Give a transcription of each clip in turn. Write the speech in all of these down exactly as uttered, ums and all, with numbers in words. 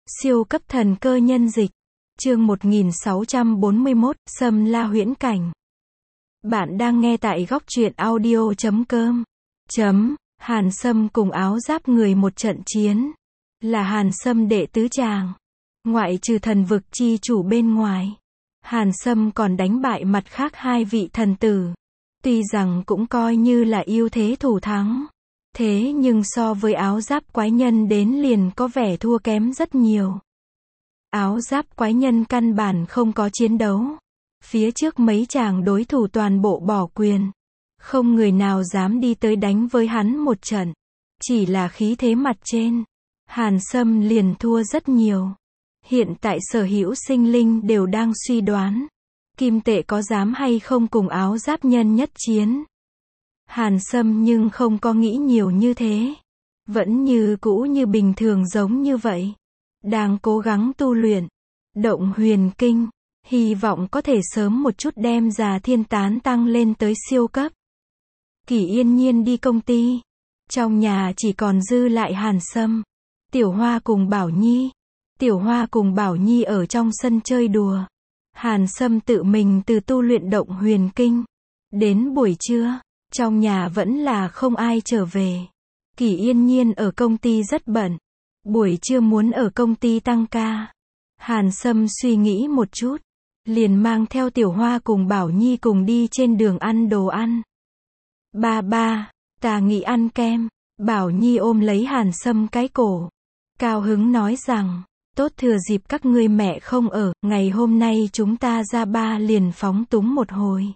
Siêu cấp thần cơ nhân dịch. Chương một nghìn sáu trăm bốn mươi mốt, Sâm La huyễn cảnh. Bạn đang nghe tại góc truyện audio chấm com. Chấm, Hàn Sâm cùng áo giáp người một trận chiến. Là Hàn Sâm đệ tứ tràng. Ngoại trừ thần vực chi chủ bên ngoài, Hàn Sâm còn đánh bại mặt khác hai vị thần tử. Tuy rằng cũng coi như là ưu thế thủ thắng. Thế nhưng so với áo giáp quái nhân đến liền có vẻ thua kém rất nhiều. Áo giáp quái nhân căn bản không có chiến đấu. Phía trước mấy chàng đối thủ toàn bộ bỏ quyền. Không người nào dám đi tới đánh với hắn một trận. Chỉ là khí thế mặt trên, Hàn Sâm liền thua rất nhiều. Hiện tại sở hữu sinh linh đều đang suy đoán, kim tệ có dám hay không cùng áo giáp nhân nhất chiến. Hàn Sâm nhưng không có nghĩ nhiều như thế. Vẫn như cũ như bình thường giống như vậy. Đang cố gắng tu luyện Động Huyền Kinh, hy vọng có thể sớm một chút đem Già Thiên Tán tăng lên tới siêu cấp. Kỷ Yên Nhiên đi công ty. Trong nhà chỉ còn dư lại Hàn Sâm, Tiểu Hoa cùng Bảo Nhi. Tiểu Hoa cùng Bảo Nhi ở trong sân chơi đùa. Hàn Sâm tự mình từ tu luyện Động Huyền Kinh. Đến buổi trưa, trong nhà vẫn là không ai trở về. Kỷ Yên Nhiên ở công ty rất bận. Buổi trưa muốn ở công ty tăng ca. Hàn Sâm suy nghĩ một chút, liền mang theo Tiểu Hoa cùng Bảo Nhi cùng đi trên đường ăn đồ ăn. Ba ba, ta nghĩ ăn kem. Bảo Nhi ôm lấy Hàn Sâm cái cổ, cao hứng nói rằng, tốt thừa dịp các ngươi mẹ không ở, ngày hôm nay chúng ta ra ba liền phóng túng một hồi.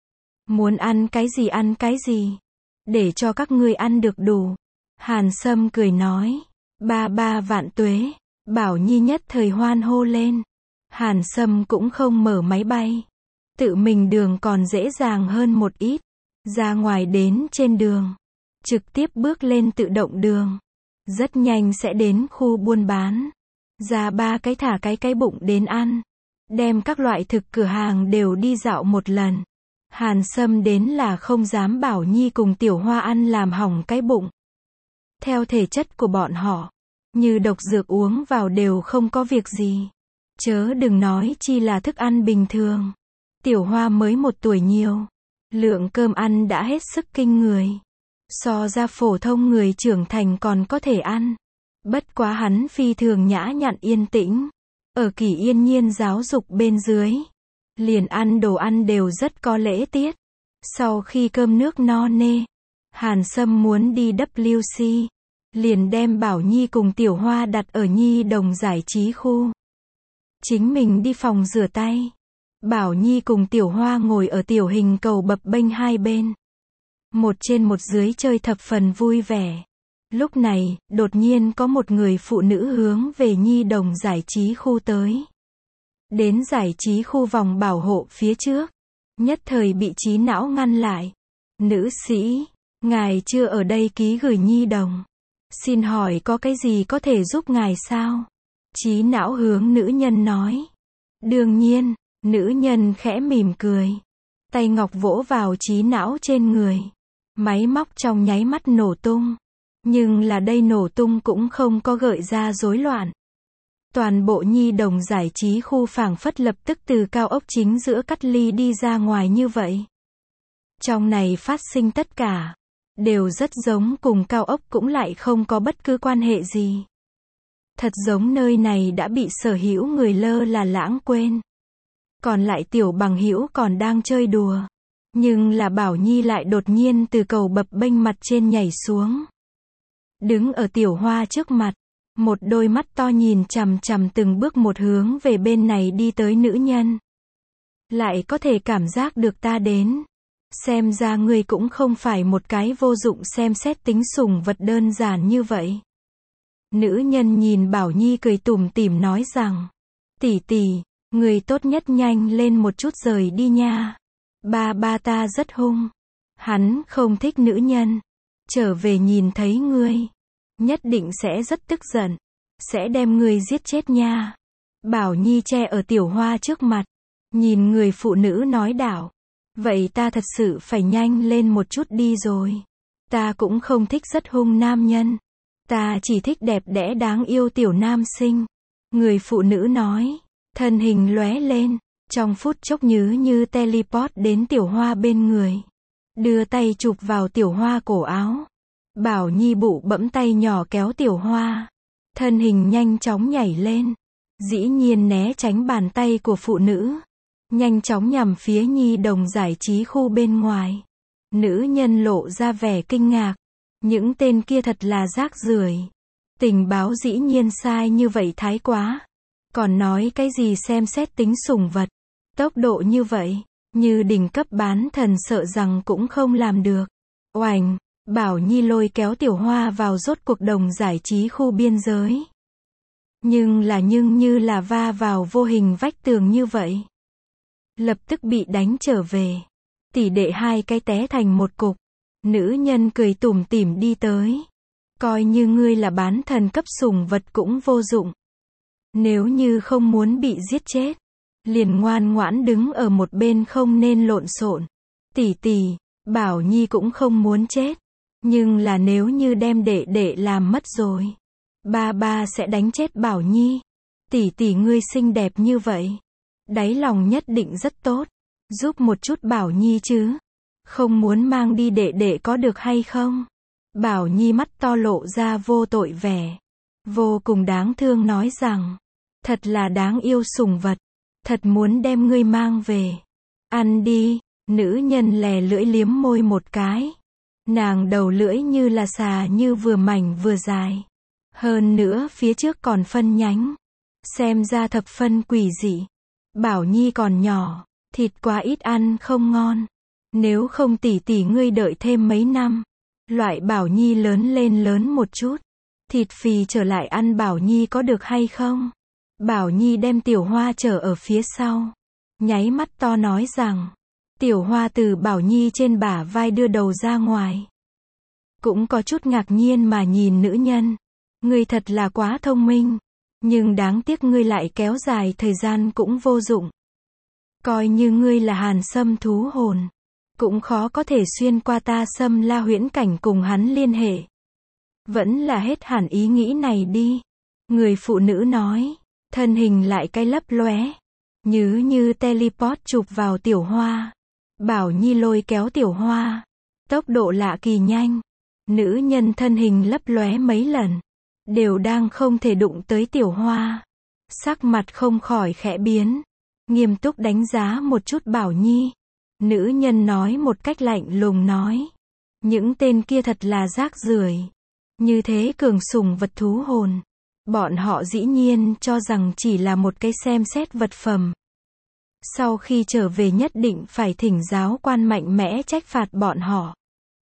Muốn ăn cái gì ăn cái gì, để cho các ngươi ăn được đủ. Hàn Sâm cười nói, ba ba vạn tuế. Bảo Nhi nhất thời hoan hô lên. Hàn Sâm cũng không mở máy bay. Tự mình đường còn dễ dàng hơn một ít. Ra ngoài đến trên đường, trực tiếp bước lên tự động đường. Rất nhanh sẽ đến khu buôn bán. Ra ba cái thả cái cái bụng đến ăn. Đem các loại thực cửa hàng đều đi dạo một lần. Hàn Sâm đến là không dám Bảo Nhi cùng Tiểu Hoa ăn làm hỏng cái bụng. Theo thể chất của bọn họ, như độc dược uống vào đều không có việc gì. Chớ đừng nói chi là thức ăn bình thường. Tiểu Hoa mới một tuổi nhiều. Lượng cơm ăn đã hết sức kinh người. So ra phổ thông người trưởng thành còn có thể ăn. Bất quá hắn phi thường nhã nhặn yên tĩnh. Ở Kỷ Yên Nhiên giáo dục bên dưới, liền ăn đồ ăn đều rất có lễ tiết. Sau khi cơm nước no nê, Hàn Sâm muốn đi W C, liền đem Bảo Nhi cùng Tiểu Hoa đặt ở nhi đồng giải trí khu. Chính mình đi phòng rửa tay. Bảo Nhi cùng Tiểu Hoa ngồi ở tiểu hình cầu bập bênh hai bên. Một trên một dưới chơi thập phần vui vẻ. Lúc này, đột nhiên có một người phụ nữ hướng về nhi đồng giải trí khu tới. Đến giải trí khu vòng bảo hộ phía trước. Nhất thời bị trí não ngăn lại. Nữ sĩ, ngài chưa ở đây ký gửi nhi đồng. Xin hỏi có cái gì có thể giúp ngài sao? Trí não hướng nữ nhân nói. Đương nhiên, nữ nhân khẽ mỉm cười. Tay ngọc vỗ vào trí não trên người. Máy móc trong nháy mắt nổ tung. Nhưng là đây nổ tung cũng không có gợi ra rối loạn. Toàn bộ nhi đồng giải trí khu phảng phất lập tức từ cao ốc chính giữa cắt ly đi ra ngoài như vậy. Trong này phát sinh tất cả đều rất giống cùng cao ốc cũng lại không có bất cứ quan hệ gì. Thật giống nơi này đã bị sở hữu người lơ là lãng quên. Còn lại tiểu bằng hữu còn đang chơi đùa. Nhưng là Bảo Nhi lại đột nhiên từ cầu bập bênh mặt trên nhảy xuống. Đứng ở Tiểu Hoa trước mặt. Một đôi mắt to nhìn chằm chằm từng bước một hướng về bên này đi tới nữ nhân. Lại có thể cảm giác được ta đến. Xem ra ngươi cũng không phải một cái vô dụng xem xét tính sủng vật đơn giản như vậy. Nữ nhân nhìn Bảo Nhi cười tủm tỉm nói rằng, tỷ tỷ, người tốt nhất nhanh lên một chút rời đi nha. Ba ba ta rất hung. Hắn không thích nữ nhân. Trở về nhìn thấy ngươi, nhất định sẽ rất tức giận. Sẽ đem ngươi giết chết nha. Bảo Nhi che ở Tiểu Hoa trước mặt. Nhìn người phụ nữ nói đạo. Vậy ta thật sự phải nhanh lên một chút đi rồi. Ta cũng không thích rất hung nam nhân. Ta chỉ thích đẹp đẽ đáng yêu tiểu nam sinh. Người phụ nữ nói. Thân hình lóe lên. Trong phút chốc như như teleport đến Tiểu Hoa bên người. Đưa tay chụp vào Tiểu Hoa cổ áo. Bảo Nhi bụ bẫm tay nhỏ kéo Tiểu Hoa. Thân hình nhanh chóng nhảy lên. Dĩ nhiên né tránh bàn tay của phụ nữ. Nhanh chóng nhằm phía nhi đồng giải trí khu bên ngoài. Nữ nhân lộ ra vẻ kinh ngạc. Những tên kia thật là rác rưởi. Tình báo dĩ nhiên sai như vậy thái quá. Còn nói cái gì xem xét tính sủng vật. Tốc độ như vậy, như đỉnh cấp bán thần sợ rằng cũng không làm được. Oành, Bảo Nhi lôi kéo Tiểu Hoa vào rốt cuộc đồng giải trí khu biên giới. Nhưng là nhưng như là va vào vô hình vách tường như vậy. Lập tức bị đánh trở về. Tỷ đệ hai cái té thành một cục. Nữ nhân cười tủm tỉm đi tới. Coi như ngươi là bán thần cấp sủng vật cũng vô dụng. Nếu như không muốn bị giết chết, liền ngoan ngoãn đứng ở một bên không nên lộn xộn. Tỷ tỷ, Bảo Nhi cũng không muốn chết. Nhưng là nếu như đem đệ đệ làm mất rồi, ba ba sẽ đánh chết Bảo Nhi. Tỷ tỷ ngươi xinh đẹp như vậy, đáy lòng nhất định rất tốt. Giúp một chút Bảo Nhi chứ. Không muốn mang đi đệ đệ có được hay không? Bảo Nhi mắt to lộ ra vô tội vẻ. Vô cùng đáng thương nói rằng. Thật là đáng yêu sủng vật. Thật muốn đem ngươi mang về. Ăn đi. Nữ nhân lè lưỡi liếm môi một cái. Nàng đầu lưỡi như là xà như vừa mảnh vừa dài. Hơn nữa phía trước còn phân nhánh. Xem ra thập phân quỷ dị. Bảo Nhi còn nhỏ. Thịt quá ít ăn không ngon. Nếu không tỷ tỷ ngươi đợi thêm mấy năm. Loại Bảo Nhi lớn lên lớn một chút. Thịt phì trở lại ăn Bảo Nhi có được hay không? Bảo Nhi đem Tiểu Hoa trở ở phía sau. Nháy mắt to nói rằng. Tiểu Hoa từ Bảo Nhi trên bả vai đưa đầu ra ngoài. Cũng có chút ngạc nhiên mà nhìn nữ nhân. Ngươi thật là quá thông minh. Nhưng đáng tiếc ngươi lại kéo dài thời gian cũng vô dụng. Coi như ngươi là Hàn Sâm thú hồn. Cũng khó có thể xuyên qua ta Sâm La huyễn cảnh cùng hắn liên hệ. Vẫn là hết hẳn ý nghĩ này đi. Người phụ nữ nói. Thân hình lại cái lấp lóe. Như như teleport chụp vào Tiểu Hoa. Bảo Nhi lôi kéo Tiểu Hoa. Tốc độ lạ kỳ nhanh. Nữ nhân thân hình lấp lóe mấy lần. Đều đang không thể đụng tới Tiểu Hoa. Sắc mặt không khỏi khẽ biến. Nghiêm túc đánh giá một chút Bảo Nhi. Nữ nhân nói một cách lạnh lùng nói. Những tên kia thật là rác rưởi. Như thế cường sủng vật thú hồn. Bọn họ dĩ nhiên cho rằng chỉ là một cái xem xét vật phẩm. Sau khi trở về nhất định phải thỉnh giáo quan mạnh mẽ trách phạt bọn họ.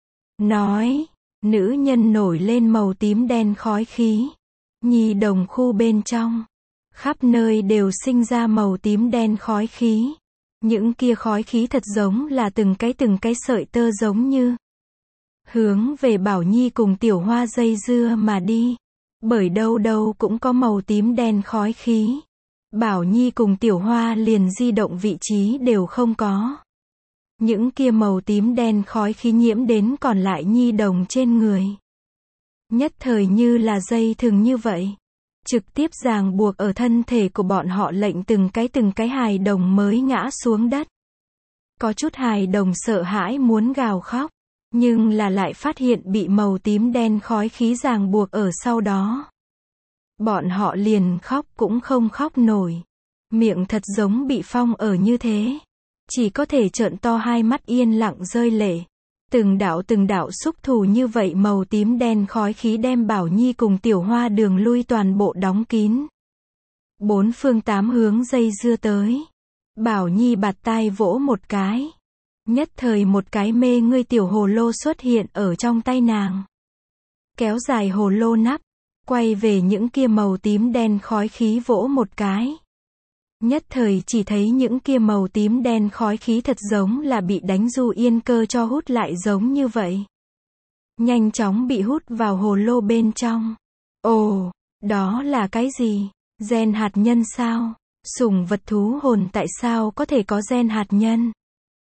Nói. Nữ nhân nổi lên màu tím đen khói khí. Nhi đồng khu bên trong. Khắp nơi đều sinh ra màu tím đen khói khí. Những kia khói khí thật giống là từng cái từng cái sợi tơ giống như. Hướng về Bảo Nhi cùng Tiểu Hoa dây dưa mà đi. Bởi đâu đâu cũng có màu tím đen khói khí. Bảo Nhi cùng Tiểu Hoa liền di động vị trí đều không có. Những kia màu tím đen khói khí nhiễm đến còn lại nhi đồng trên người. Nhất thời như là dây thừng như vậy. Trực tiếp ràng buộc ở thân thể của bọn họ lệnh từng cái từng cái hài đồng mới ngã xuống đất. Có chút hài đồng sợ hãi muốn gào khóc. Nhưng là lại phát hiện bị màu tím đen khói khí ràng buộc ở sau đó. Bọn họ liền khóc cũng không khóc nổi. Miệng thật giống bị phong ở như thế. Chỉ có thể trợn to hai mắt yên lặng rơi lệ. Từng đạo từng đạo xúc thủ như vậy màu tím đen khói khí đem Bảo Nhi cùng Tiểu Hoa đường lui toàn bộ đóng kín. Bốn phương tám hướng dây dưa tới. Bảo Nhi bạt tai vỗ một cái. Nhất thời một cái mê ngươi tiểu hồ lô xuất hiện ở trong tay nàng. Kéo dài hồ lô nắp. Quay về những kia màu tím đen khói khí vỗ một cái. Nhất thời chỉ thấy những kia màu tím đen khói khí thật giống là bị đánh du yên cơ cho hút lại giống như vậy. Nhanh chóng bị hút vào hồ lô bên trong. Ồ, đó là cái gì? Gen hạt nhân sao? Sủng vật thú hồn tại sao có thể có gen hạt nhân?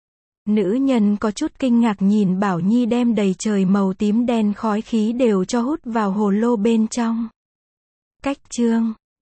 Nữ nhân có chút kinh ngạc nhìn Bảo Nhi đem đầy trời màu tím đen khói khí đều cho hút vào hồ lô bên trong. Cách chương